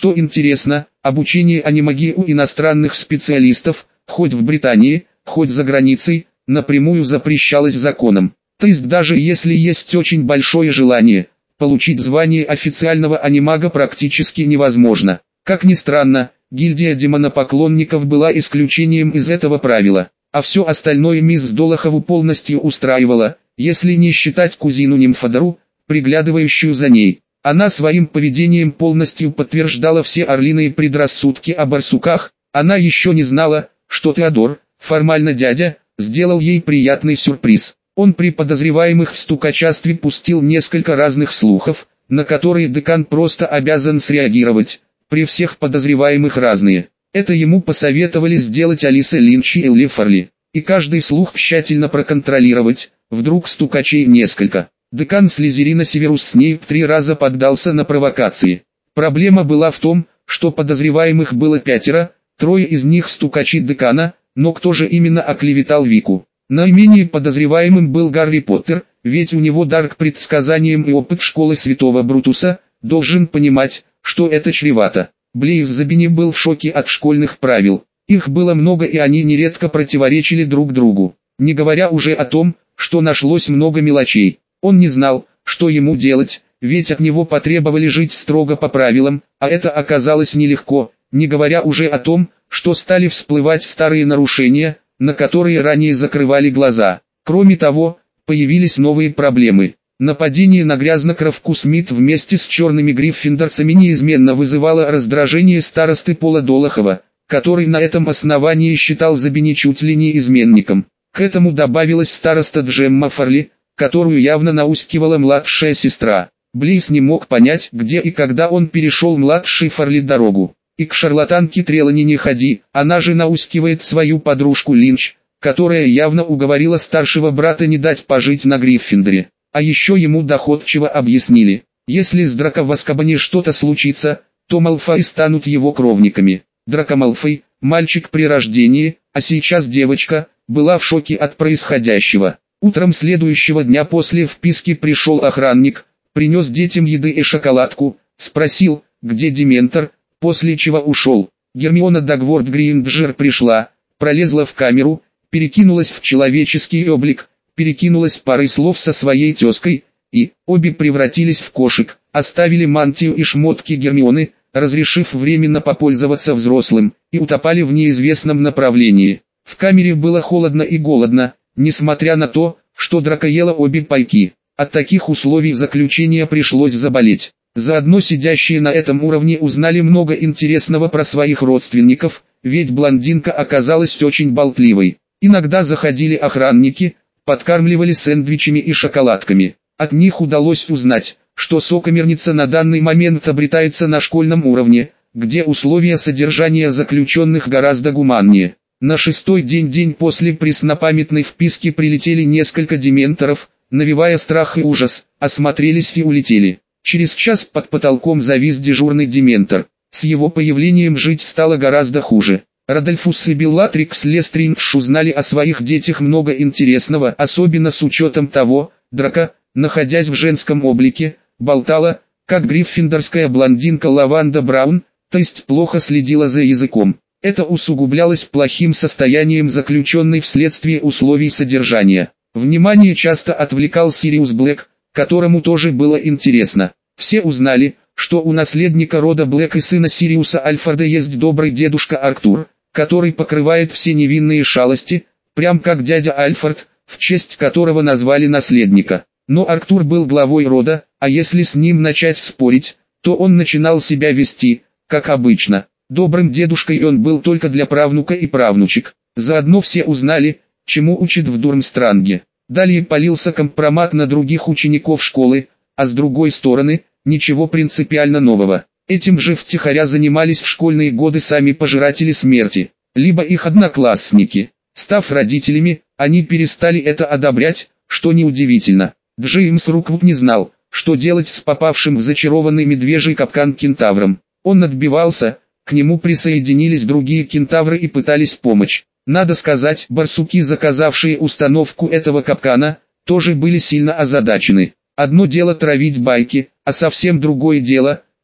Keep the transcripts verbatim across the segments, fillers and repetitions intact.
Что интересно, обучение анимагии у иностранных специалистов, хоть в Британии, хоть за границей, напрямую запрещалось законом. То есть даже если есть очень большое желание, получить звание официального анимага практически невозможно. Как ни странно, гильдия демонопоклонников была исключением из этого правила, а все остальное мисс Долохову полностью устраивало, если не считать кузину Нимфодору, приглядывающую за ней. Она своим поведением полностью подтверждала все орлиные предрассудки о барсуках. Она еще не знала, что Теодор, формально дядя, сделал ей приятный сюрприз. Он при подозреваемых в стукачестве пустил несколько разных слухов, на которые декан просто обязан среагировать. При всех подозреваемых разные. Это ему посоветовали сделать Алиса Линч и Элли Фарли. И каждый слух тщательно проконтролировать, вдруг стукачей несколько. Декан Слизерина Северус Снейп три раза поддался на провокации. Проблема была в том, что подозреваемых было пятеро, трое из них стукачи декана, но кто же именно оклеветал Вику? Наименее подозреваемым был Гарри Поттер, ведь у него дар к предсказаниям и опыт школы Святого Брутуса, должен понимать, что это чревато. Блейз Забини был в шоке от школьных правил. Их было много и они нередко противоречили друг другу. Не говоря уже о том, что нашлось много мелочей. Он не знал, что ему делать, ведь от него потребовали жить строго по правилам, а это оказалось нелегко, не говоря уже о том, что стали всплывать старые нарушения, на которые ранее закрывали глаза. Кроме того, появились новые проблемы. Нападение на грязнокровку Смит вместе с черными гриффиндорцами неизменно вызывало раздражение старосты Пола Долохова, который на этом основании считал Забини чуть ли не изменником. К этому добавилась староста Джемма Фарли, которую явно наускивала младшая сестра. Блейз не мог понять, где и когда он перешел младшей Фарли дорогу. И к шарлатанке Трелани не ходи, она же наускивает свою подружку Линч, которая явно уговорила старшего брата не дать пожить на Гриффиндоре. А еще ему доходчиво объяснили, если с Драко в Азкабане что-то случится, то Малфой станут его кровниками. Драко Малфой, мальчик при рождении, а сейчас девочка, была в шоке от происходящего. Утром следующего дня после вписки пришел охранник, принес детям еды и шоколадку, спросил, где Дементор, после чего ушел. Гермиона Дагворт Грейнджер пришла, пролезла в камеру, перекинулась в человеческий облик, перекинулась парой слов со своей тезкой, и обе превратились в кошек, оставили мантию и шмотки Гермионы, разрешив временно попользоваться взрослым, и утопали в неизвестном направлении. В камере было холодно и голодно, несмотря на то, что Драко ела обе пайки. От таких условий заключения пришлось заболеть. Заодно сидящие на этом уровне узнали много интересного про своих родственников, ведь блондинка оказалась очень болтливой. Иногда заходили охранники, подкармливали сэндвичами и шоколадками. От них удалось узнать, что сокамерница на данный момент обретается на школьном уровне, где условия содержания заключенных гораздо гуманнее. На шестой день день после преснопамятной вписки прилетели несколько дементоров, навевая страх и ужас, осмотрелись и улетели. Через час под потолком завис дежурный дементор. С его появлением жить стало гораздо хуже. Родольфус и Беллатрикс Лестриндж узнали о своих детях много интересного, особенно с учетом того, Драко, находясь в женском облике, болтала, как гриффиндорская блондинка Лаванда Браун, то есть плохо следила за языком. Это усугублялось плохим состоянием заключенной вследствие условий содержания. Внимание часто отвлекал Сириус Блэк, которому тоже было интересно. Все узнали, что у наследника рода Блэк и сына Сириуса Альфреда есть добрый дедушка Арктур, который покрывает все невинные шалости, прям как дядя Альфред, в честь которого назвали наследника. Но Арктур был главой рода, а если с ним начать спорить, то он начинал себя вести, как обычно. Добрым дедушкой он был только для правнука и правнучек. Заодно все узнали, чему учат в Дурмстранге. Далее полился компромат на других учеников школы, а с другой стороны, ничего принципиально нового. Этим же втихаря занимались в школьные годы сами пожиратели смерти, либо их одноклассники. Став родителями, они перестали это одобрять, что неудивительно. Джеймс Руквуд не знал, что делать с попавшим в зачарованный медвежий капкан кентавром. Он отбивался, к нему присоединились другие кентавры и пытались помочь. Надо сказать, барсуки, заказавшие установку этого капкана, тоже были сильно озадачены. Одно дело травить байки, а совсем другое дело,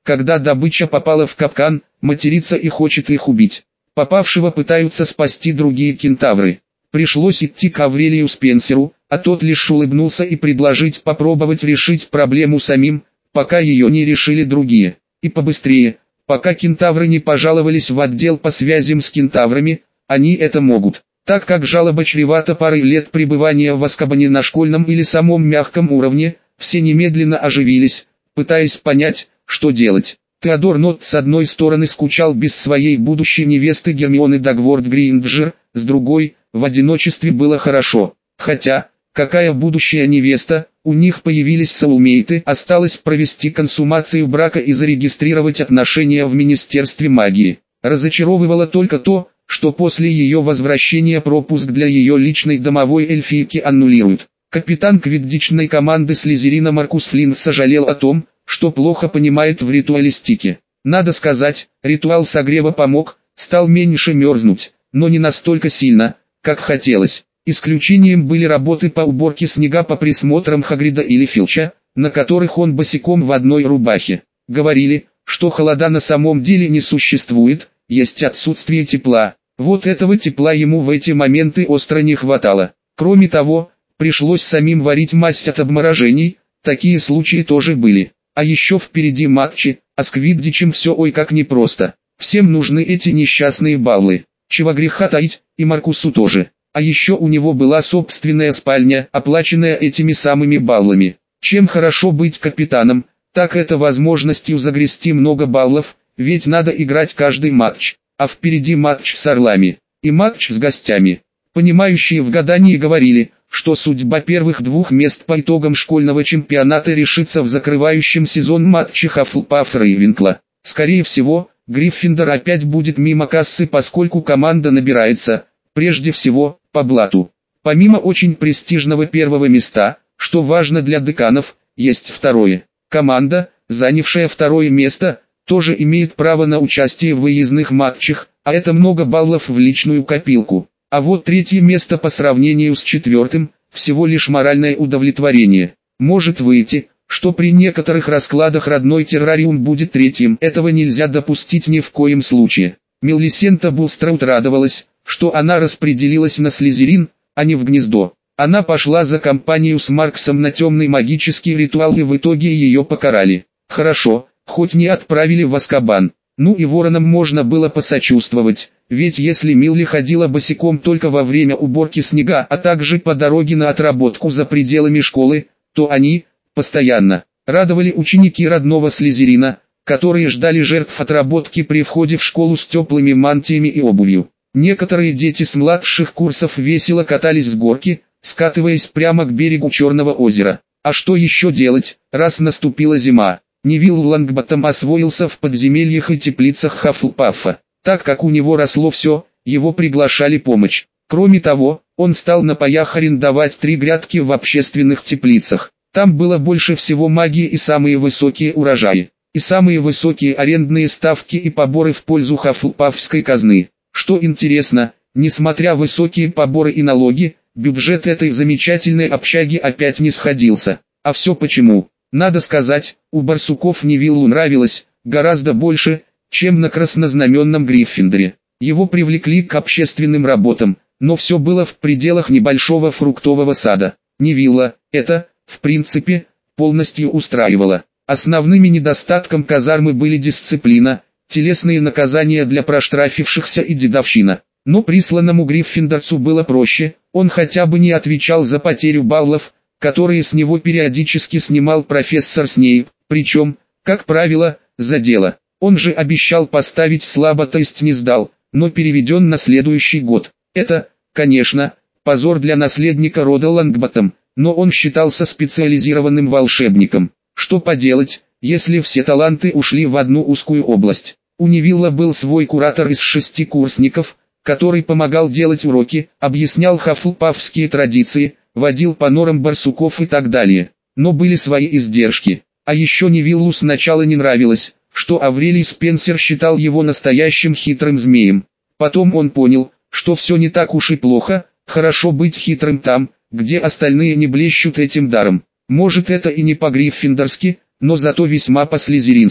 когда добыча попала в капкан, матерится и хочет их убить. Попавшего пытаются спасти другие кентавры. Пришлось идти к Аврелию Спенсеру, а тот лишь улыбнулся и предложить попробовать решить проблему самим, пока ее не решили другие. И побыстрее, пока кентавры не пожаловались в отдел по связям с кентаврами, они это могут. Так как жалоба чревата парой лет пребывания в Азкабане на школьном или самом мягком уровне, все немедленно оживились, пытаясь понять, что делать. Теодор Нотт с одной стороны скучал без своей будущей невесты Гермионы Дагворт Грейнджер, с другой, в одиночестве было хорошо. Хотя, какая будущая невеста, у них появились соулмейты, осталось провести консумацию брака и зарегистрировать отношения в Министерстве магии. Разочаровывало только то, что после ее возвращения пропуск для ее личной домовой эльфийки аннулируют. Капитан квиддичной команды Слизерина Маркус Флинн сожалел о том, что плохо понимает в ритуалистике. Надо сказать, ритуал согрева помог, стал меньше мерзнуть, но не настолько сильно, как хотелось. Исключением были работы по уборке снега по присмотрам Хагрида или Филча, на которых он босиком в одной рубахе. Говорили, что холода на самом деле не существует, есть отсутствие тепла. Вот этого тепла ему в эти моменты остро не хватало. Кроме того, пришлось самим варить мазь от обморожений, такие случаи тоже были. А еще впереди матчи, а с квиддичем все ой как непросто. Всем нужны эти несчастные баллы. Чего греха таить, и Маркусу тоже. А еще у него была собственная спальня, оплаченная этими самыми баллами. Чем хорошо быть капитаном, так это возможностью загрести много баллов, ведь надо играть каждый матч. А впереди матч с орлами, и матч с гостями. Понимающие в гадании говорили, что судьба первых двух мест по итогам школьного чемпионата решится в закрывающем сезон матче Хаффлпаф-Рейвенкла. Скорее всего, Гриффиндор опять будет мимо кассы, поскольку команда набирается, прежде всего, по блату. Помимо очень престижного первого места, что важно для деканов, есть второе. Команда, занявшая второе место, тоже имеет право на участие в выездных матчах, а это много баллов в личную копилку. А вот третье место по сравнению с четвертым, всего лишь моральное удовлетворение. Может выйти, что при некоторых раскладах родной террариум будет третьим. Этого нельзя допустить ни в коем случае. Мелисента Булстраут радовалась, что она распределилась на Слизерин, а не в гнездо. Она пошла за компанию с Марксом на темный магический ритуал, и в итоге ее покарали. Хорошо, хоть не отправили в Азкабан. Ну и воронам можно было посочувствовать, ведь если Милли ходила босиком только во время уборки снега, а также по дороге на отработку за пределами школы, то они, постоянно, радовали ученики родного Слизерина, которые ждали жертв отработки при входе в школу с теплыми мантиями и обувью. Некоторые дети с младших курсов весело катались с горки, скатываясь прямо к берегу Черного озера. А что еще делать, раз наступила зима? Невилл Лонгботтом освоился в подземельях и теплицах Хаффлпафа. Так как у него росло все, его приглашали помочь. Кроме того, он стал на паях арендовать три грядки в общественных теплицах. Там было больше всего магии и самые высокие урожаи. И самые высокие арендные ставки и поборы в пользу Хаффлпафской казны. Что интересно, несмотря высокие поборы и налоги, бюджет этой замечательной общаги опять не сходился. А все почему? Надо сказать, у барсуков Невиллу нравилось, гораздо больше, чем на краснознаменном Гриффиндоре. Его привлекли к общественным работам, но все было в пределах небольшого фруктового сада. Невилла, это, в принципе, полностью устраивало. Основными недостатком казармы были дисциплина, телесные наказания для проштрафившихся и дедовщина. Но присланному Гриффиндорцу было проще, он хотя бы не отвечал за потерю баллов, которые с него периодически снимал профессор Снейп, причем, как правило, за дело. Он же обещал поставить слабо, то есть не сдал, но переведен на следующий год. Это, конечно, позор для наследника рода Лонгботтом, но он считался специализированным волшебником. Что поделать, если все таланты ушли в одну узкую область? У Невилла был свой куратор из шести курсников, который помогал делать уроки, объяснял хаффлпафские традиции, водил по норам барсуков и так далее. Но были свои издержки. А еще Невиллу сначала не нравилось, что Аврелий Спенсер считал его настоящим хитрым змеем. Потом он понял, что все не так уж и плохо, хорошо быть хитрым там, где остальные не блещут этим даром. Может, это и не по-гриффиндорски, но зато весьма по-слизерински.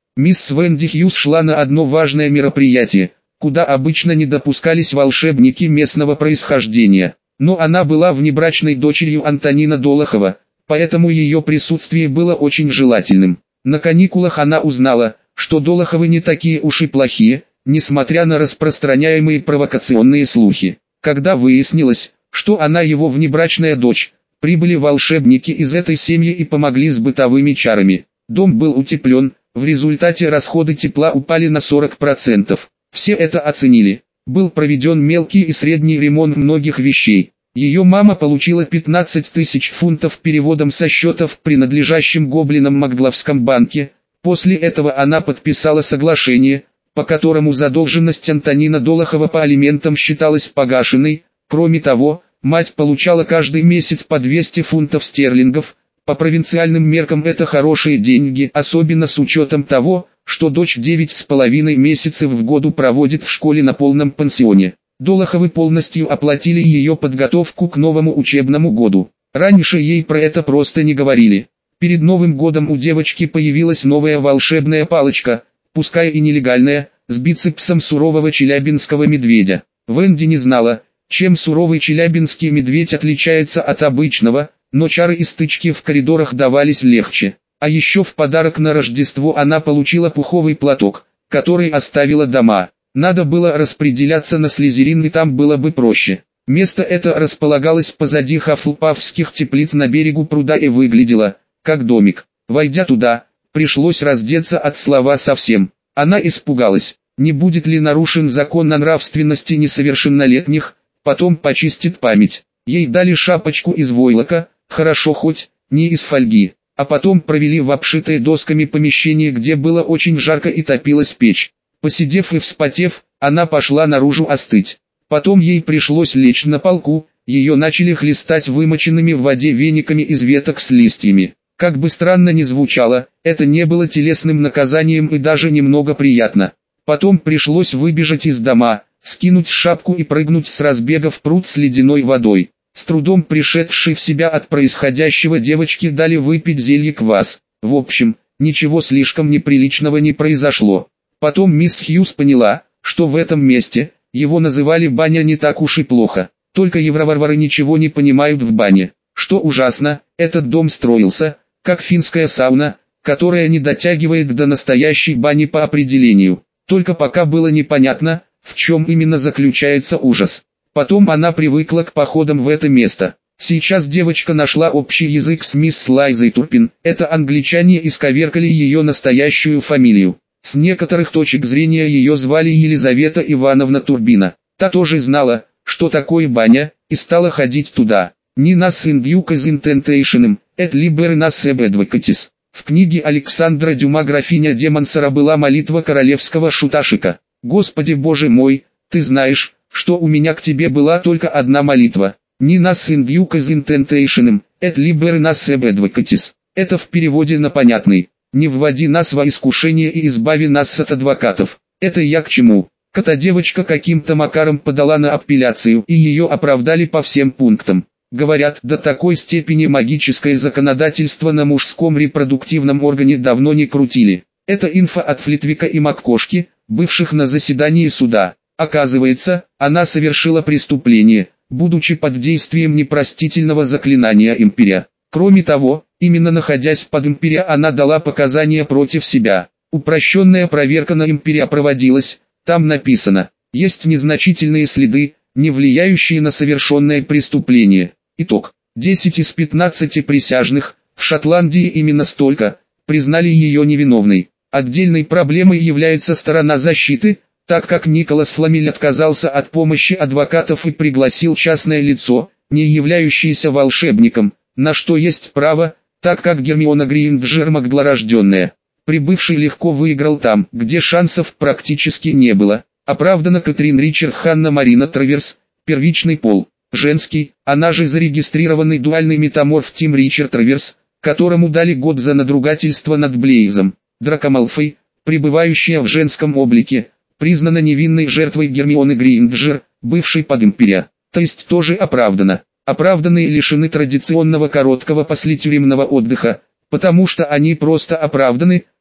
Мисс Венди Хьюз шла на одно важное мероприятие, куда обычно не допускались волшебники местного происхождения. Но она была внебрачной дочерью Антонина Долохова, поэтому ее присутствие было очень желательным. На каникулах она узнала, что Долоховы не такие уж и плохие, несмотря на распространяемые провокационные слухи. Когда выяснилось, что она его внебрачная дочь, прибыли волшебники из этой семьи и помогли с бытовыми чарами. Дом был утеплен, в результате расходы тепла упали на сорок процентов. Все это оценили. Был проведен мелкий и средний ремонт многих вещей. Ее мама получила пятнадцать тысяч фунтов переводом со счета в принадлежащем гоблинам Макглавском банке. После этого она подписала соглашение, по которому задолженность Антонина Долохова по алиментам считалась погашенной. Кроме того, мать получала каждый месяц по двести фунтов стерлингов. По провинциальным меркам это хорошие деньги, особенно с учетом того, что дочь девять с половиной месяцев в году проводит в школе на полном пансионе. Долоховы полностью оплатили ее подготовку к новому учебному году. Раньше ей про это просто не говорили. Перед Новым годом у девочки появилась новая волшебная палочка, пускай и нелегальная, с бицепсом сурового челябинского медведя. Венди не знала, чем суровый челябинский медведь отличается от обычного, но чары и стычки в коридорах давались легче. А еще в подарок на Рождество она получила пуховый платок, который оставила дома. Надо было распределяться на Слизерин, и там было бы проще. Место это располагалось позади хафлпафских теплиц на берегу пруда и выглядело, как домик. Войдя туда, пришлось раздеться от слова совсем. Она испугалась, не будет ли нарушен закон о нравственности несовершеннолетних, потом почистит память. Ей дали шапочку из войлока, хорошо хоть не из фольги. А потом провели в обшитое досками помещение, где было очень жарко и топилась печь. Посидев и вспотев, она пошла наружу остыть. Потом ей пришлось лечь на полку, ее начали хлестать вымоченными в воде вениками из веток с листьями. Как бы странно ни звучало, это не было телесным наказанием и даже немного приятно. Потом пришлось выбежать из дома, скинуть шапку и прыгнуть с разбега в пруд с ледяной водой. С трудом пришедшей в себя от происходящего девочке дали выпить зелье-квас. В общем, ничего слишком неприличного не произошло. Потом мисс Хьюз поняла, что в этом месте, его называли баня, не так уж и плохо. Только евроварвары ничего не понимают в бане. Что ужасно, этот дом строился, как финская сауна, которая не дотягивает до настоящей бани по определению. Только пока было непонятно, в чем именно заключается ужас. Потом она привыкла к походам в это место. Сейчас девочка нашла общий язык с мисс Лайзой Турпин. Это англичане исковеркали ее настоящую фамилию. С некоторых точек зрения ее звали Елизавета Ивановна Турбина. Та тоже знала, что такое баня, и стала ходить туда. «Не нас индюк из интентейшеном, эт либер нас эбэдвакатис». В книге Александра Дюма «Графиня де Монсоро» была молитва королевского шуташика. «Господи Боже мой, ты знаешь, что у меня к тебе была только одна молитва. Не нас индюк из интентейшеном, эт либер нас эбэдвакатис». Это в переводе на понятный. «Не вводи нас во искушение и избави нас от адвокатов». Это я к чему? Кота девочка каким-то макаром подала на апелляцию, и ее оправдали по всем пунктам. Говорят, до такой степени магическое законодательство на мужском репродуктивном органе давно не крутили. Это инфа от Флитвика и МакКошки, бывших на заседании суда. Оказывается, она совершила преступление, будучи под действием непростительного заклинания империя. Кроме того, именно находясь под империя, она дала показания против себя. Упрощенная проверка на империя проводилась, там написано, есть незначительные следы, не влияющие на совершенное преступление. Итог. десять из пятнадцати присяжных, в Шотландии именно столько, признали ее невиновной. Отдельной проблемой является сторона защиты, так как Николас Фламель отказался от помощи адвокатов и пригласил частное лицо, не являющееся волшебником, на что есть право, так как Гермиона Грейнджер Макглорожденная. Прибывший легко выиграл там, где шансов практически не было. Оправдана Кэтрин Ричард Ханна Марина Траверс, первичный пол, женский, она же зарегистрированный дуальный метаморф Тим Ричард Траверс, которому дали год за надругательство над Блейзом. Драко Малфой, пребывающая в женском облике, признана невинной жертвой Гермионы Грейнджер, бывшей под империя, то есть тоже оправдана. Оправданные лишены традиционного короткого послетюремного отдыха, потому что они просто оправданы,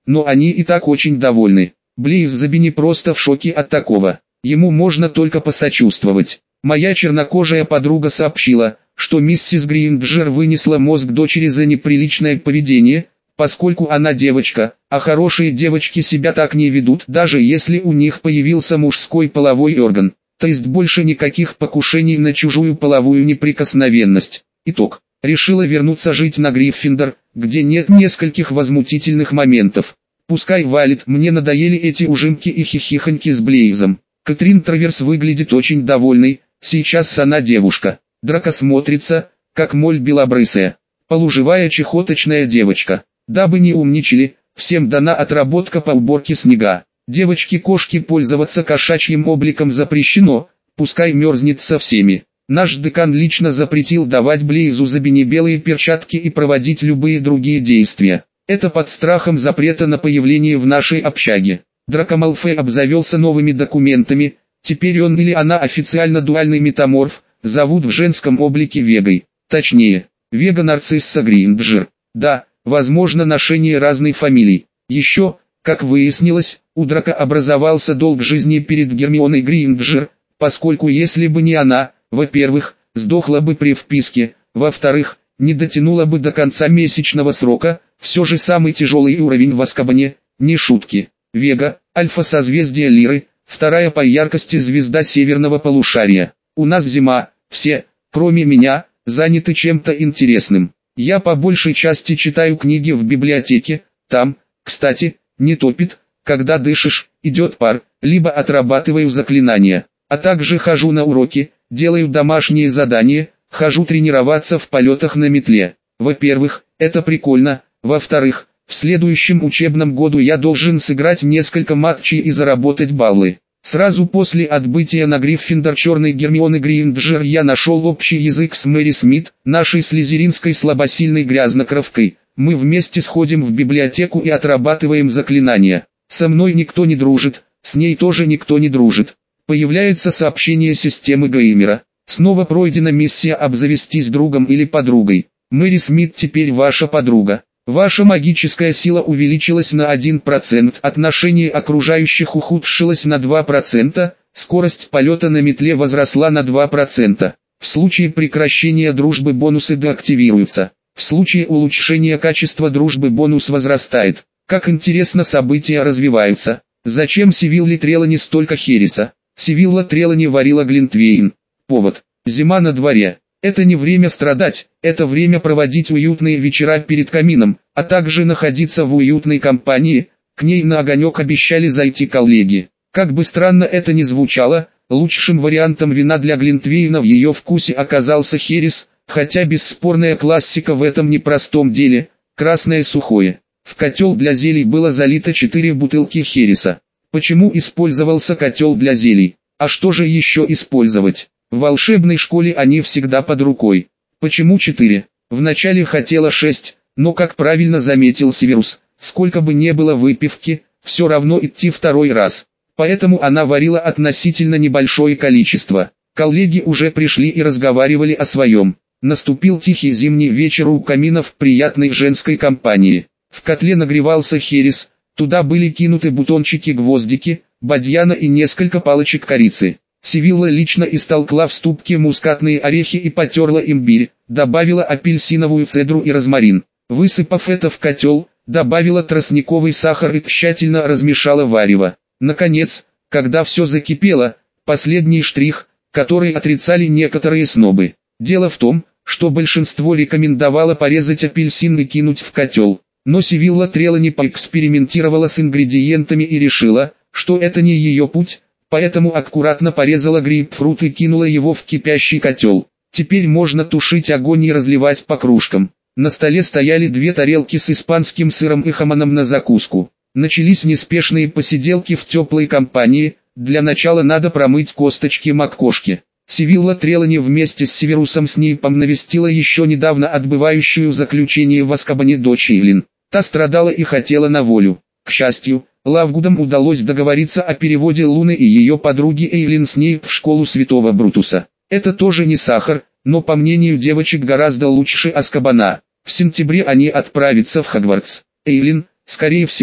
но они и так очень довольны. Блейз Забини просто в шоке от такого. Ему можно только посочувствовать. Моя чернокожая подруга сообщила, что миссис Гринджер вынесла мозг дочери за неприличное поведение, поскольку она девочка, а хорошие девочки себя так не ведут, даже если у них появился мужской половой орган. То есть больше никаких покушений на чужую половую неприкосновенность. Итог. Решила вернуться жить на Гриффиндор, где нет нескольких возмутительных моментов. Пускай валит, мне надоели эти ужимки и хихихоньки с Блейзом. Кэтрин Траверс выглядит очень довольной, сейчас она девушка. Драко смотрится, как моль белобрысая. Полуживая чехоточная девочка. Дабы не умничали, всем дана отработка по уборке снега. Девочке-кошке пользоваться кошачьим обликом запрещено, пускай мерзнет со всеми. Наш декан лично запретил давать Блейзу Забини белые перчатки и проводить любые другие действия. Это под страхом запрета на появление в нашей общаге. Драко Малфой обзавелся новыми документами, теперь он или она официально дуальный метаморф, зовут в женском облике Вегой. Точнее, Вега Нарцисса Гринджер. Да, возможно ношение разных фамилий. Еще, как выяснилось, у Драко образовался долг жизни перед Гермионой Гринджер, поскольку если бы не она, во-первых, сдохла бы при вписке, во-вторых, не дотянула бы до конца месячного срока, все же самый тяжелый уровень в Азкабане, не шутки. Вега, альфа-созвездие Лиры, вторая по яркости звезда северного полушария. У нас зима, все, кроме меня, заняты чем-то интересным. Я по большей части читаю книги в библиотеке, там, кстати, не топит, когда дышишь, идет пар, либо отрабатываю заклинания, а также хожу на уроки, делаю домашние задания, хожу тренироваться в полетах на метле. Во-первых, это прикольно, во-вторых, в следующем учебном году я должен сыграть несколько матчей и заработать баллы. Сразу после отбытия на Гриффиндор черной Гермионы Гринджер я нашел общий язык с Мэри Смит, нашей слизеринской слабосильной грязнокровкой. Мы вместе сходим в библиотеку и отрабатываем заклинания. Со мной никто не дружит, с ней тоже никто не дружит. Появляется сообщение системы Геймера. Снова пройдена миссия обзавестись другом или подругой. Мэри Смит теперь ваша подруга. Ваша магическая сила увеличилась на один процент, отношение окружающих ухудшилось на два процента, скорость полета на метле возросла на два процента. В случае прекращения дружбы бонусы деактивируются. В случае улучшения качества дружбы бонус возрастает. Как интересно события развиваются. Зачем Сивилле Трелани столько хереса? Сивилла Трелани варила глинтвейн. Повод. Зима на дворе. Это не время страдать, это время проводить уютные вечера перед камином, а также находиться в уютной компании. К ней на огонек обещали зайти коллеги. Как бы странно это ни звучало, лучшим вариантом вина для глинтвейна в ее вкусе оказался херес, хотя бесспорная классика в этом непростом деле – красное сухое. В котел для зелий было залито четыре бутылки хереса. Почему использовался котел для зелий? А что же еще использовать? В волшебной школе они всегда под рукой. Почему четыре? Вначале хотела шесть, но как правильно заметил Северус, сколько бы не было выпивки, все равно идти второй раз. Поэтому она варила относительно небольшое количество. Коллеги уже пришли и разговаривали о своем. Наступил тихий зимний вечер у камина в приятной женской компании. В котле нагревался херес, туда были кинуты бутончики-гвоздики, бадьяна и несколько палочек корицы. Сивилла лично истолкла в ступке мускатные орехи и потерла имбирь, добавила апельсиновую цедру и розмарин. Высыпав это в котел, добавила тростниковый сахар и тщательно размешала варево. Наконец, когда все закипело, последний штрих, который отрицали некоторые снобы. Дело в том, что большинство рекомендовало порезать апельсин и кинуть в котел. Но Сивилла Трелани поэкспериментировала с ингредиентами и решила, что это не ее путь. Поэтому аккуратно порезала грейпфрут и кинула его в кипящий котел. Теперь можно тушить огонь и разливать по кружкам. На столе стояли две тарелки с испанским сыром и хамоном на закуску. Начались неспешные посиделки в теплой компании. Для начала надо промыть косточки маккошки. Сивилла Трелани вместе с Северусом Снейпом навестила еще недавно отбывающую заключение в Азкабане дочь Эйлин. Та страдала и хотела на волю. К счастью, Лавгудам удалось договориться о переводе Луны и ее подруги Эйлин Снейп в школу Святого Брутуса. Это тоже не сахар, но по мнению девочек гораздо лучше Азкабана. В сентябре они отправятся в Хогвартс. Эйлин, скорее всего,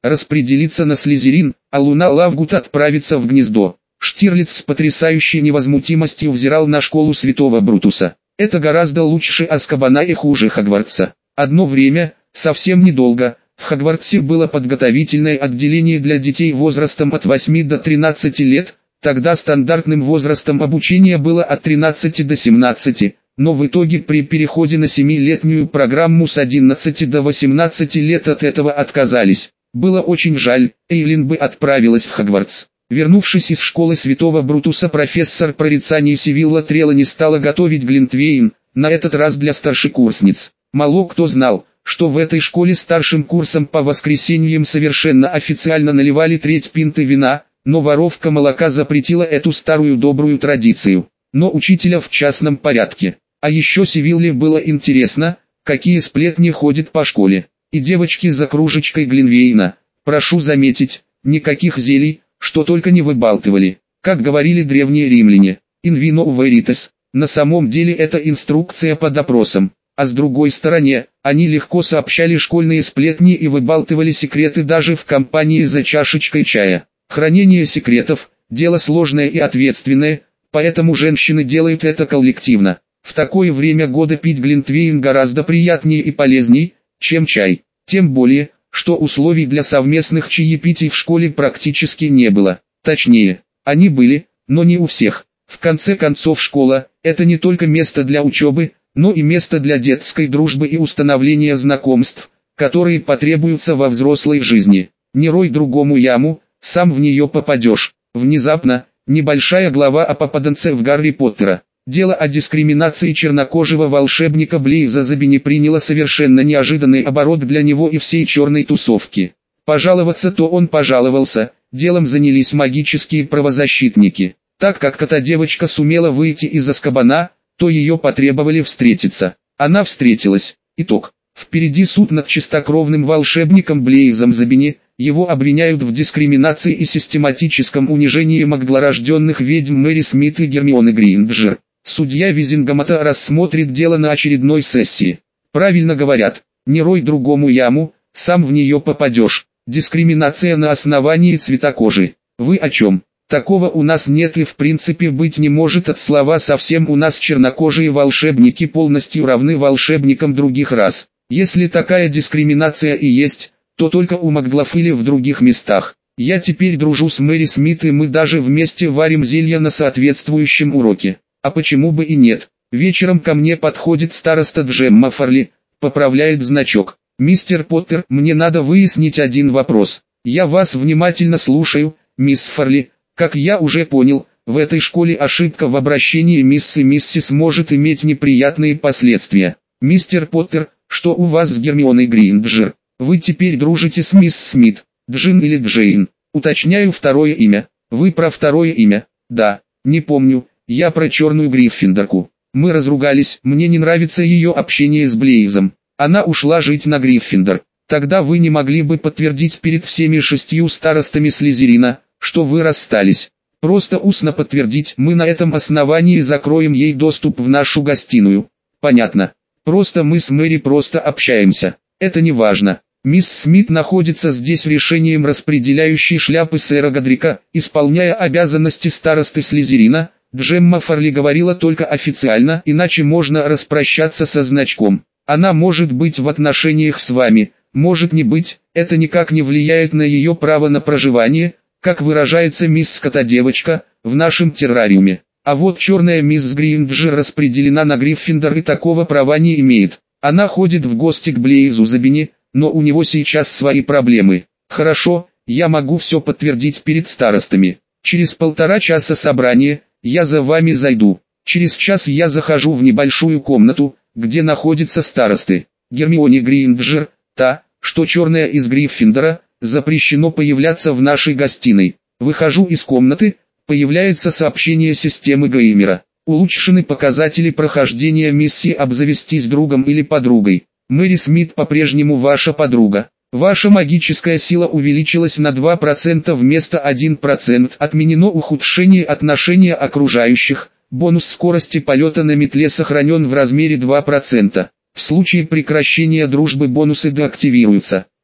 распределится на Слизерин, а Луна Лавгут отправится в гнездо. Штирлиц с потрясающей невозмутимостью взирал на школу Святого Брутуса. Это гораздо лучше Азкабана и хуже Хогвартса. Одно время, совсем недолго, в Хогвартсе было подготовительное отделение для детей возрастом от восьми до тринадцати лет, тогда стандартным возрастом обучения было от тринадцати до семнадцати, но в итоге при переходе на семилетнюю программу с одиннадцати до восемнадцати лет от этого отказались. Было очень жаль, Эйлин бы отправилась в Хогвартс. Вернувшись из школы Святого Брутуса, профессор прорицаний Сивилла Трелани стала готовить глинтвейн, на этот раз для старшекурсниц. Мало кто знал, что в этой школе старшим курсом по воскресеньям совершенно официально наливали треть пинты вина, но воровка молока запретила эту старую добрую традицию. Но учителя в частном порядке. А еще Сивилле было интересно, какие сплетни ходят по школе. И девочки за кружечкой глинтвейна, прошу заметить, никаких зелий, что только не выбалтывали. Как говорили древние римляне, in vino veritas, на самом деле это инструкция по допросам. А с другой стороны, они легко сообщали школьные сплетни и выбалтывали секреты даже в компании за чашечкой чая. Хранение секретов – дело сложное и ответственное, поэтому женщины делают это коллективно. В такое время года пить глинтвейн гораздо приятнее и полезней, чем чай. Тем более, что условий для совместных чаепитий в школе практически не было. Точнее, они были, но не у всех. В конце концов, школа – это не только место для учебы, но и место для детской дружбы и установления знакомств, которые потребуются во взрослой жизни. Не рой другому яму, сам в нее попадешь. Внезапно, небольшая глава о попаданце в Гарри Поттера. Дело о дискриминации чернокожего волшебника Блейза Забини приняло совершенно неожиданный оборот для него и всей черной тусовки. Пожаловаться-то он пожаловался, делом занялись магические правозащитники. Так как эта девочка сумела выйти из Азкабана, то ее потребовали встретиться. Она встретилась. Итог. Впереди суд над чистокровным волшебником Блейзом Забини. Его обвиняют в дискриминации и систематическом унижении маглорожденных ведьм Мэри Смит и Гермионы Грейнджер. Судья Визингамата рассмотрит дело на очередной сессии. Правильно говорят, не рой другому яму, сам в нее попадешь. Дискриминация на основании цвета кожи. Вы о чем? Такого у нас нет и в принципе быть не может, от слова совсем. У нас чернокожие волшебники полностью равны волшебникам других рас. Если такая дискриминация и есть, то только у маглов или в других местах. Я теперь дружу с Мэри Смит, и мы даже вместе варим зелья на соответствующем уроке. А почему бы и нет? Вечером ко мне подходит староста Джемма Фарли, поправляет значок. «Мистер Поттер, мне надо выяснить один вопрос. Я вас внимательно слушаю, мисс Фарли. Как я уже понял, в этой школе ошибка в обращении мисс и миссис может иметь неприятные последствия. Мистер Поттер, что у вас с Гермионой Грейнджер? Вы теперь дружите с мисс Смит, Джин или Джейн? Уточняю второе имя. Вы про второе имя? Да, не помню, я про черную Гриффиндорку. Мы разругались, мне не нравится ее общение с Блейзом. Она ушла жить на Гриффиндор. Тогда вы не могли бы подтвердить перед всеми шестью старостами Слизерина, что вы расстались? Просто устно подтвердить, мы на этом основании закроем ей доступ в нашу гостиную. Понятно. Просто мы с Мэри просто общаемся. Это не важно. Мисс Смит находится здесь решением распределяющей шляпы сэра Годрика, исполняя обязанности старосты Слизерина. Джемма Фарли говорила только официально, иначе можно распрощаться со значком. Она может быть в отношениях с вами, может не быть, это никак не влияет на ее право на проживание, как выражается мисс Скотодевочка, в нашем террариуме. А вот черная мисс Грейнджер распределена на Гриффиндор и такого права не имеет. Она ходит в гости к Блейзу Забини, но у него сейчас свои проблемы. Хорошо, я могу все подтвердить перед старостами. Через полтора часа собрания, я за вами зайду. Через час я захожу в небольшую комнату, где находятся старосты. Гермионе Грейнджер, та, что черная из Гриффиндора, запрещено появляться в нашей гостиной. Выхожу из комнаты, появляется сообщение системы Геймера. Улучшены показатели прохождения миссии «Обзавестись другом или подругой». Мэри Смит по-прежнему ваша подруга. Ваша магическая сила увеличилась на два процента вместо одного процента. Отменено ухудшение отношения окружающих. Бонус скорости полета на метле сохранен в размере два процента. В случае прекращения дружбы бонусы деактивируются.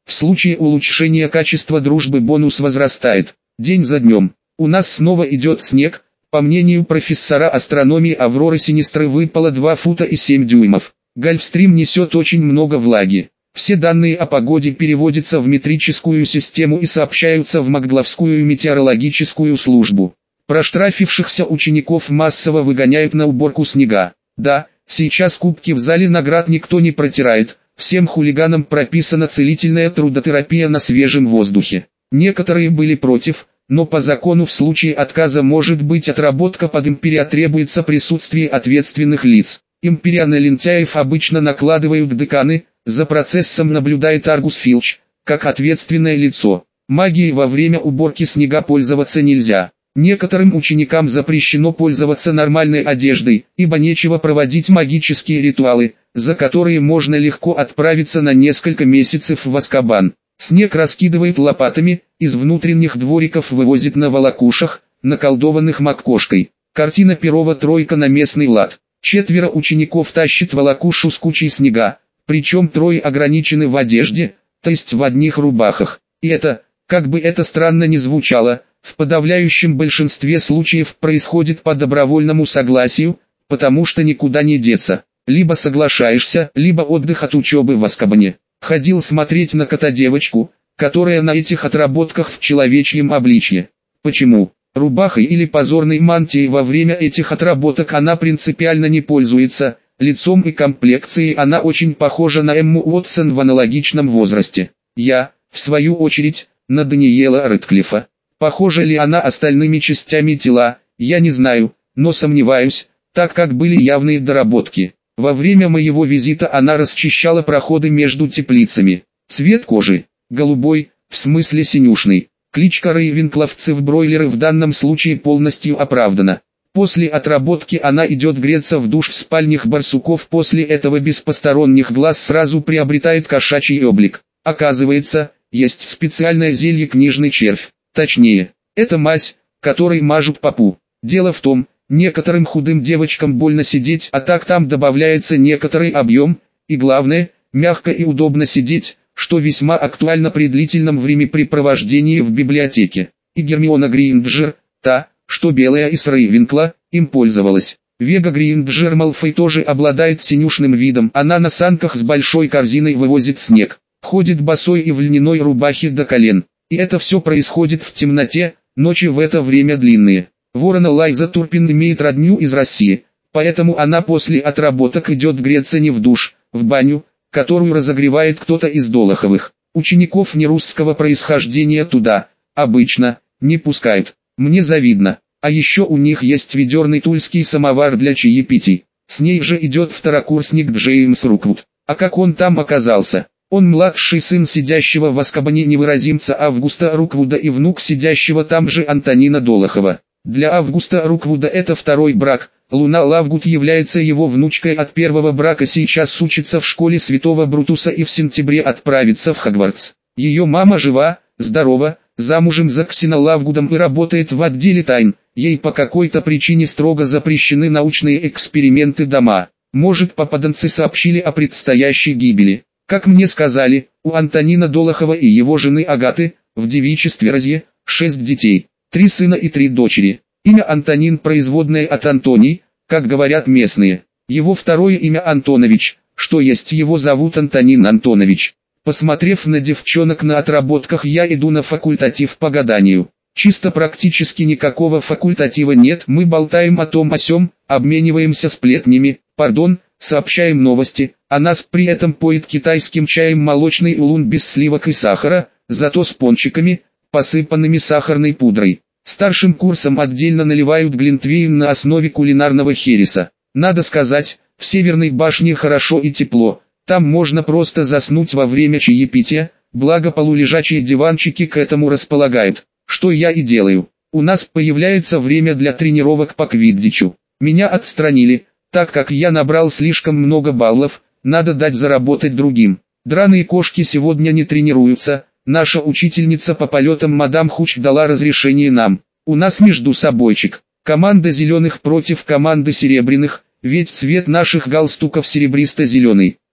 В случае улучшения качества дружбы бонус возрастает. День за днем. У нас снова идет снег. По мнению профессора астрономии Авроры Синистры выпало два фута и семь дюймов. Гольфстрим несет очень много влаги. Все данные о погоде переводятся в метрическую систему и сообщаются в Магдлавскую метеорологическую службу. Проштрафившихся учеников массово выгоняют на уборку снега. Да, сейчас кубки в зале наград никто не протирает. Всем хулиганам прописана целительная трудотерапия на свежем воздухе. Некоторые были против, но по закону в случае отказа может быть отработка под империя, требуется присутствие ответственных лиц. Империя на лентяев обычно накладывают деканы, за процессом наблюдает Аргус Филч, как ответственное лицо. Магией во время уборки снега пользоваться нельзя. Некоторым ученикам запрещено пользоваться нормальной одеждой, ибо нечего проводить магические ритуалы, за которые можно легко отправиться на несколько месяцев в Азкабан. Снег раскидывает лопатами, из внутренних двориков вывозит на волокушах, наколдованных маккошкой. Картина Перова «Тройка» на местный лад. Четверо учеников тащат волокушу с кучей снега, причем трое ограничены в одежде, то есть в одних рубахах. И это, как бы это странно ни звучало, в подавляющем большинстве случаев происходит по добровольному согласию, потому что никуда не деться. Либо соглашаешься, либо отдых от учебы в Азкабане. Ходил смотреть на кота-девочку, которая на этих отработках в человечьем обличье. Почему? Рубахой или позорной мантией во время этих отработок она принципиально не пользуется, лицом и комплекцией она очень похожа на Эмму Уотсон в аналогичном возрасте. Я, в свою очередь, на Даниэла Рэдклиффа. Похожа ли она остальными частями тела, я не знаю, но сомневаюсь, так как были явные доработки. Во время моего визита она расчищала проходы между теплицами. Цвет кожи – голубой, в смысле синюшный. Кличка Рейвенкловцев-бройлеры в данном случае полностью оправдана. После отработки она идет греться в душ в спальнях барсуков, после этого без посторонних глаз сразу приобретает кошачий облик. Оказывается, есть специальное зелье «Книжный червь». Точнее, это мазь, которой мажут попу. Дело в том, некоторым худым девочкам больно сидеть, а так там добавляется некоторый объем, и главное, мягко и удобно сидеть, что весьма актуально при длительном времяпрепровождении в библиотеке. И Гермиона Грейнджер, та, что белая из Рейвенкла, им пользовалась. Вега Грейнджер Малфой тоже обладает синюшным видом, она на санках с большой корзиной вывозит снег, ходит босой и в льняной рубахе до колен. И это все происходит в темноте, ночи в это время длинные. Ворона Лайза Турпин имеет родню из России, поэтому она после отработок идет греться не в душ, в баню, которую разогревает кто-то из Долоховых. Учеников нерусского происхождения туда, обычно, не пускают. Мне завидно. А еще у них есть ведерный тульский самовар для чаепитий. С ней же идет второкурсник Джеймс Руквуд. А как он там оказался? Он младший сын сидящего в Азкабане невыразимца Августа Руквуда и внук сидящего там же Антонина Долохова. Для Августа Руквуда это второй брак. Луна Лавгуд является его внучкой от первого брака, сейчас учится в школе Святого Брутуса и в сентябре отправится в Хогвартс. Ее мама жива, здорова, замужем за Ксина Лавгудом и работает в отделе тайн. Ей по какой-то причине строго запрещены научные эксперименты дома. Может, попаданцы сообщили о предстоящей гибели. Как мне сказали, у Антонина Долохова и его жены Агаты, в девичестве Розье, шесть детей, три сына и три дочери. Имя Антонин производное от Антоний, как говорят местные. Его второе имя Антонович, что есть его зовут Антонин Антонович. Посмотрев на девчонок на отработках, я иду на факультатив по гаданию. Чисто практически никакого факультатива нет, мы болтаем о том о сём, обмениваемся сплетнями, пардон, сообщаем новости, а нас при этом поет китайским чаем молочный улун без сливок и сахара, зато с пончиками, посыпанными сахарной пудрой. Старшим курсом отдельно наливают глинтвейн на основе кулинарного хереса. Надо сказать, в Северной башне хорошо и тепло, там можно просто заснуть во время чаепития, благо полулежачие диванчики к этому располагают, что я и делаю. У нас появляется время для тренировок по квиддичу. Меня отстранили, так как я набрал слишком много баллов, надо дать заработать другим. Драные кошки сегодня не тренируются, наша учительница по полетам мадам Хуч дала разрешение нам. У нас между собойчик, команда зеленых против команды серебряных, ведь цвет наших галстуков серебристо-зеленый.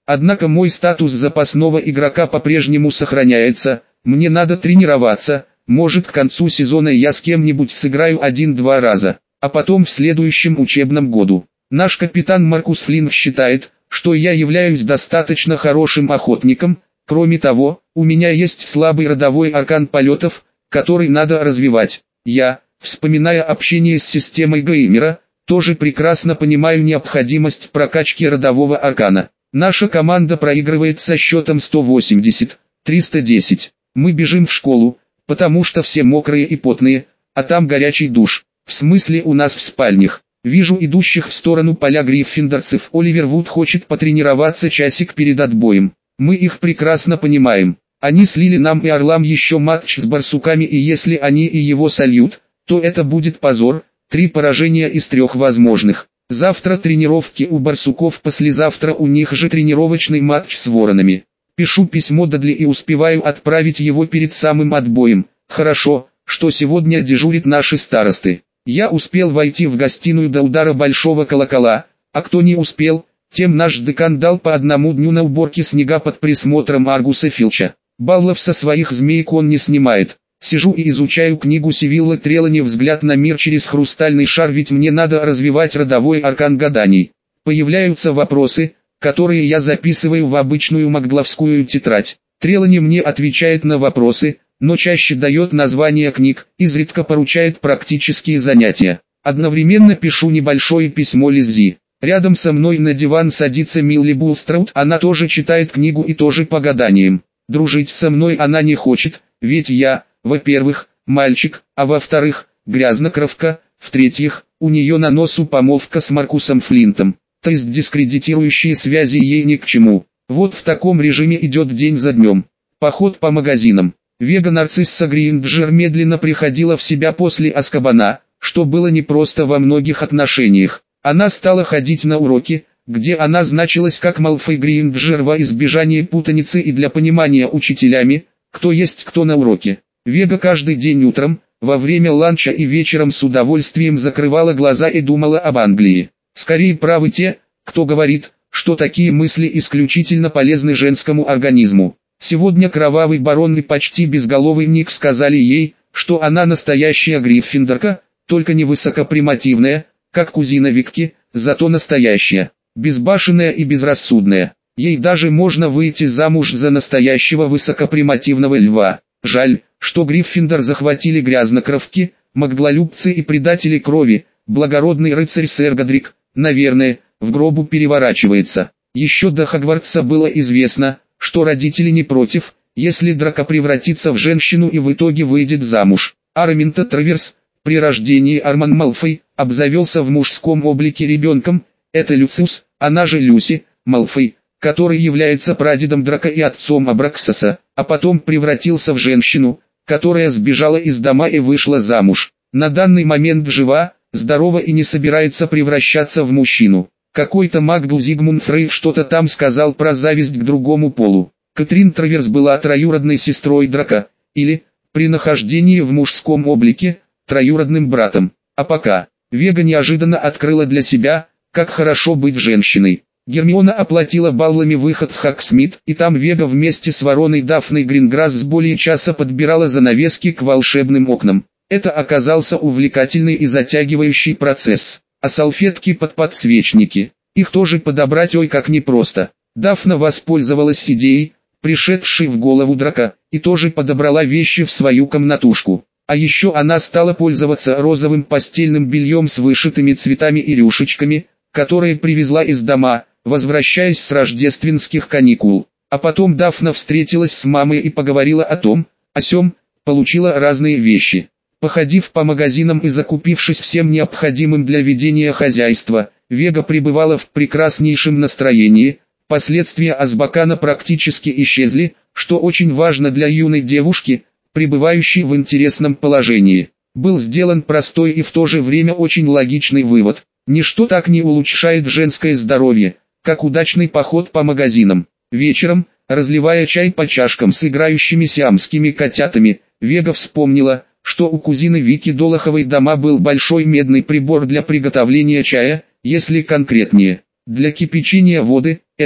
Однако мой статус запасного игрока по-прежнему сохраняется, мне надо тренироваться, может к концу сезона я с кем-нибудь сыграю один-два раза, а потом в следующем учебном году. Наш капитан Маркус Флинн считает, что я являюсь достаточно хорошим охотником, кроме того, у меня есть слабый родовой аркан полетов, который надо развивать. Я, вспоминая общение с системой Геймера, тоже прекрасно понимаю необходимость прокачки родового аркана. Наша команда проигрывает со счетом сто восемьдесят — триста десять. Мы бежим в школу, потому что все мокрые и потные, а там горячий душ. В смысле у нас в спальнях. Вижу идущих в сторону поля гриффиндорцев. Оливер Вуд хочет потренироваться часик перед отбоем. Мы их прекрасно понимаем. Они слили нам и Орлам еще матч с барсуками, и если они и его сольют, то это будет позор. Три поражения из трех возможных. Завтра тренировки у барсуков, послезавтра у них же тренировочный матч с воронами. Пишу письмо Дадли и успеваю отправить его перед самым отбоем. Хорошо, что сегодня дежурят наши старосты. Я успел войти в гостиную до удара большого колокола, а кто не успел, тем наш декан дал по одному дню на уборке снега под присмотром Аргуса Филча. Баллов со своих змеек он не снимает. Сижу и изучаю книгу Сивилла Трелани «Взгляд на мир через хрустальный шар», ведь мне надо развивать родовой аркан гаданий. Появляются вопросы, которые я записываю в обычную макглавскую тетрадь. Трелани мне отвечает на вопросы, но чаще дает названия книг, изредка поручает практические занятия. Одновременно пишу небольшое письмо Лиззи. Рядом со мной на диван садится Милли Булстраут, она тоже читает книгу и тоже по гаданиям. Дружить со мной она не хочет, ведь я, во-первых, мальчик, а во-вторых, грязнокровка, в-третьих, у нее на носу помолвка с Маркусом Флинтом, то есть дискредитирующие связи ей ни к чему. Вот в таком режиме идет день за днем. Поход по магазинам. Вега-нарцисса Гринджер медленно приходила в себя после Азкабана, что было непросто во многих отношениях. Она стала ходить на уроки, где она значилась как Малфой Гринджер во избежание путаницы и для понимания учителями, кто есть кто на уроке. Вега каждый день утром, во время ланча и вечером с удовольствием закрывала глаза и думала об Англии. Скорее правы те, кто говорит, что такие мысли исключительно полезны женскому организму. Сегодня кровавый барон и почти безголовый Ник сказали ей, что она настоящая гриффиндорка, только не высокопримативная, как кузина Викки, зато настоящая, безбашенная и безрассудная. Ей даже можно выйти замуж за настоящего высокопримативного льва. Жаль, что Гриффиндор захватили грязнокровки, макглолюбцы и предатели крови. Благородный рыцарь сэр Годрик, наверное, в гробу переворачивается. Еще до Хогвартса было известно, что родители не против, если Драко превратится в женщину и в итоге выйдет замуж. Арминта Траверс, при рождении Арман Малфой, обзавелся в мужском облике ребенком, это Люциус, она же Люси, Малфой, который является прадедом Драко и отцом Абраксаса, а потом превратился в женщину, которая сбежала из дома и вышла замуж. На данный момент жива, здорова и не собирается превращаться в мужчину. Какой-то Магдл Зигмунд Фрейд что-то там сказал про зависть к другому полу. Кэтрин Траверс была троюродной сестрой Драко, или, при нахождении в мужском облике, троюродным братом. А пока, Вега неожиданно открыла для себя, как хорошо быть женщиной. Гермиона оплатила баллами выход в Хогсмит, и там Вега вместе с вороной Дафной Гринграсс с более часа подбирала занавески к волшебным окнам. Это оказался увлекательный и затягивающий процесс. А салфетки под подсвечники, их тоже подобрать ой как непросто. Дафна воспользовалась идеей, пришедшей в голову Драко, и тоже подобрала вещи в свою комнатушку. А еще она стала пользоваться розовым постельным бельем с вышитыми цветами и рюшечками, которые привезла из дома, возвращаясь с рождественских каникул. А потом Дафна встретилась с мамой и поговорила о том, о сём, получила разные вещи. Походив по магазинам и закупившись всем необходимым для ведения хозяйства, Вега пребывала в прекраснейшем настроении, последствия Азбакана практически исчезли, что очень важно для юной девушки, пребывающей в интересном положении. Был сделан простой и в то же время очень логичный вывод: ничто так не улучшает женское здоровье, как удачный поход по магазинам. Вечером, разливая чай по чашкам с играющими сиамскими котятами, Вега вспомнила, что у кузины Вики Долоховой дома был большой медный прибор для приготовления чая, если конкретнее, для кипячения воды. Это,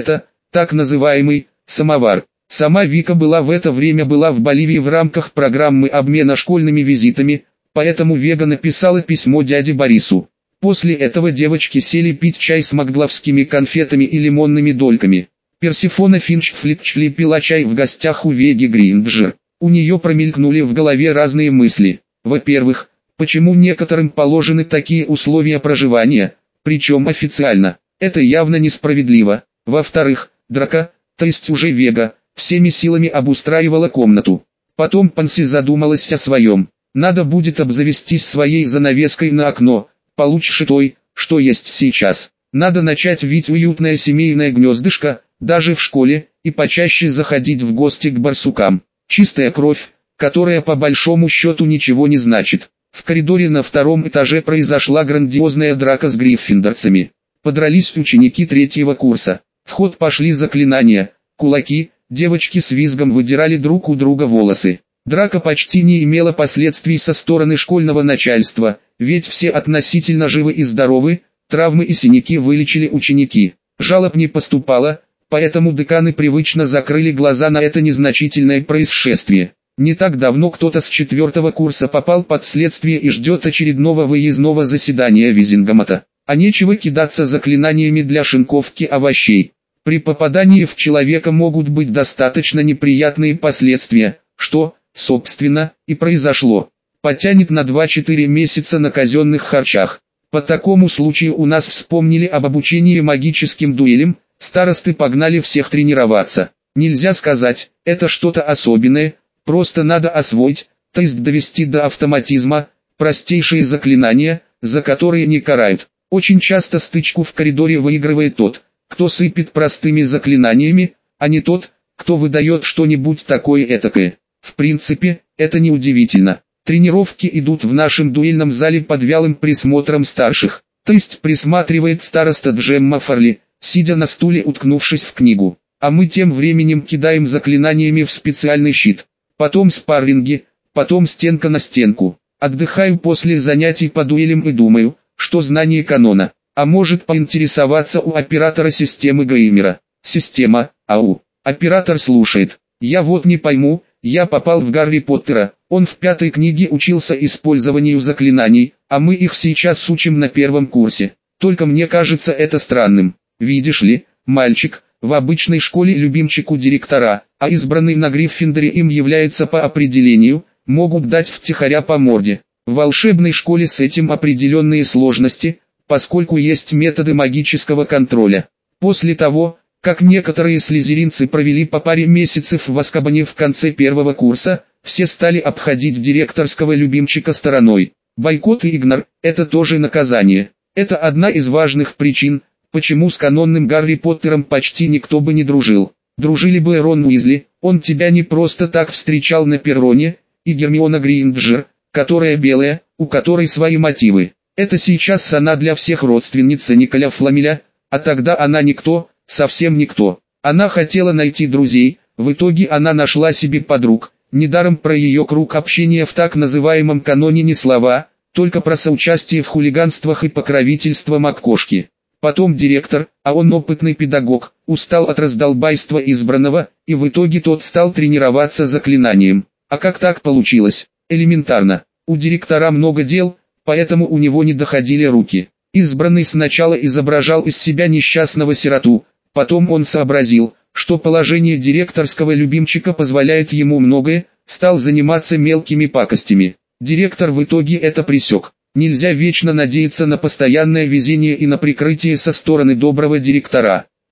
так называемый «самовар». Сама Вика была в это время была в Боливии в рамках программы обмена школьными визитами, поэтому Вега написала письмо дяде Борису. После этого девочки сели пить чай с макдлавскими конфетами и лимонными дольками. Персифона Финчфлитчли пила чай в гостях у Веги Гринджер. У нее промелькнули в голове разные мысли. Во-первых, почему некоторым положены такие условия проживания, причем официально? Это явно несправедливо. Во-вторых, Драка, то есть уже Вега, всеми силами обустраивала комнату. Потом Панси задумалась о своем. Надо будет обзавестись своей занавеской на окно, получше той, что есть сейчас. Надо начать вить уютное семейное гнездышко, даже в школе, и почаще заходить в гости к барсукам. Чистая кровь, которая по большому счету ничего не значит. В коридоре на втором этаже произошла грандиозная драка с гриффиндорцами. Подрались ученики третьего курса. В ход пошли заклинания, кулаки, девочки с визгом выдирали друг у друга волосы. Драка почти не имела последствий со стороны школьного начальства, ведь все относительно живы и здоровы, травмы и синяки вылечили ученики. Жалоб не поступало, поэтому деканы привычно закрыли глаза на это незначительное происшествие. Не так давно кто-то с четвертого курса попал под следствие и ждет очередного выездного заседания Визингамата. А нечего кидаться заклинаниями для шинковки овощей. При попадании в человека могут быть достаточно неприятные последствия, что, собственно, и произошло. Потянет на два-четыре месяца на казенных харчах. По такому случаю у нас вспомнили об обучении магическим дуэлям, старосты погнали всех тренироваться. Нельзя сказать, это что-то особенное, просто надо освоить, то есть довести до автоматизма, простейшие заклинания, за которые не карают. Очень часто стычку в коридоре выигрывает тот, кто сыпет простыми заклинаниями, а не тот, кто выдает что-нибудь такое этакое. В принципе, это не удивительно. Тренировки идут в нашем дуэльном зале под вялым присмотром старших, то есть присматривает староста Джемма Фарли, сидя на стуле уткнувшись в книгу. А мы тем временем кидаем заклинаниями в специальный щит. Потом спарринги, потом стенка на стенку. Отдыхаю после занятий по дуэлям и думаю, что знание канона, а может поинтересоваться у оператора системы Геймера. Система, ау. Оператор слушает. Я вот не пойму, я попал в Гарри Поттера, он в пятой книге учился использованию заклинаний, а мы их сейчас учим на первом курсе. Только мне кажется это странным. Видишь ли, мальчик, в обычной школе любимчик у директора, а избранный на Гриффиндоре им является по определению, могут дать втихаря по морде. В волшебной школе с этим определенные сложности, поскольку есть методы магического контроля. После того, как некоторые слизеринцы провели по паре месяцев в Азкабане в конце первого курса, все стали обходить директорского любимчика стороной. Бойкот и игнор – это тоже наказание. Это одна из важных причин, почему с канонным Гарри Поттером почти никто бы не дружил. Дружили бы Рон Уизли, он тебя не просто так встречал на перроне, и Гермиона Грейнджер, которая белая, у которой свои мотивы. Это сейчас она для всех родственница Николя Фламеля, а тогда она никто, совсем никто. Она хотела найти друзей, в итоге она нашла себе подруг. Недаром про ее круг общения в так называемом каноне ни слова, только про соучастие в хулиганствах и покровительство МакКошки. Потом директор, а он опытный педагог, устал от раздолбайства избранного, и в итоге тот стал тренироваться заклинанием. А как так получилось? Элементарно. У директора много дел, поэтому у него не доходили руки. Избранный сначала изображал из себя несчастного сироту, потом он сообразил, что положение директорского любимчика позволяет ему многое, стал заниматься мелкими пакостями. Директор в итоге это пресек. Нельзя вечно надеяться на постоянное везение и на прикрытие со стороны доброго директора.